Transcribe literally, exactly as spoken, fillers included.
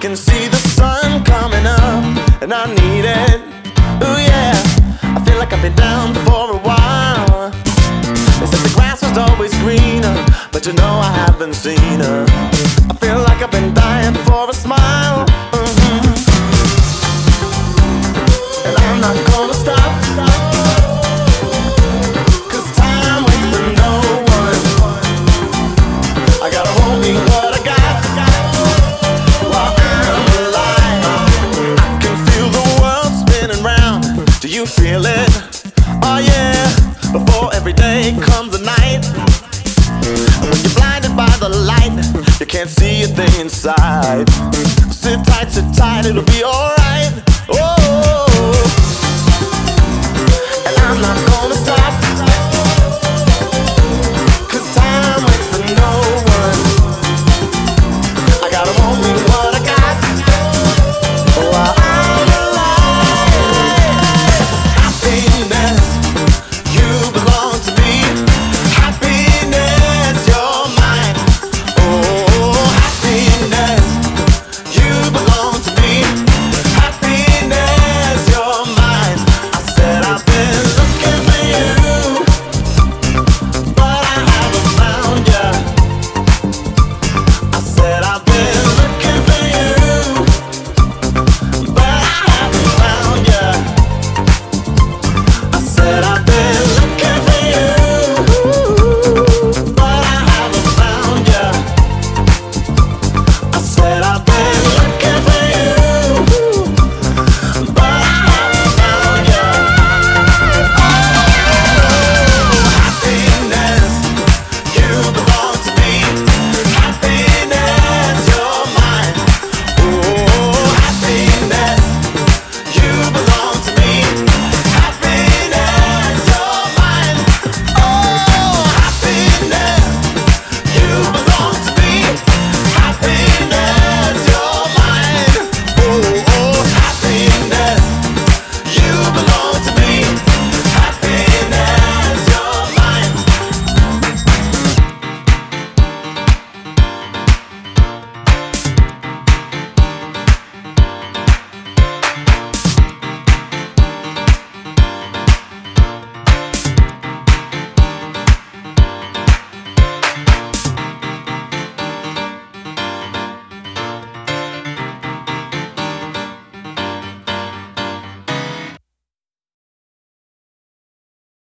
can see the sun coming up, and I need it. Ooh yeah, I feel like I've been down for a while. They said the grass was always greener, but you know I haven't seen her. I feel like I've been dying for a smile. Mm-hmm. And I'm not gonna stop, cause time waits for no one. I gotta hold me what I got while I'm alive. I can feel the world spinning round. Do you feel it? Oh yeah. Before every day comes a night, and when you're blinded by the light, you can't see a thing inside. Sit tight, sit tight, it'll be alright.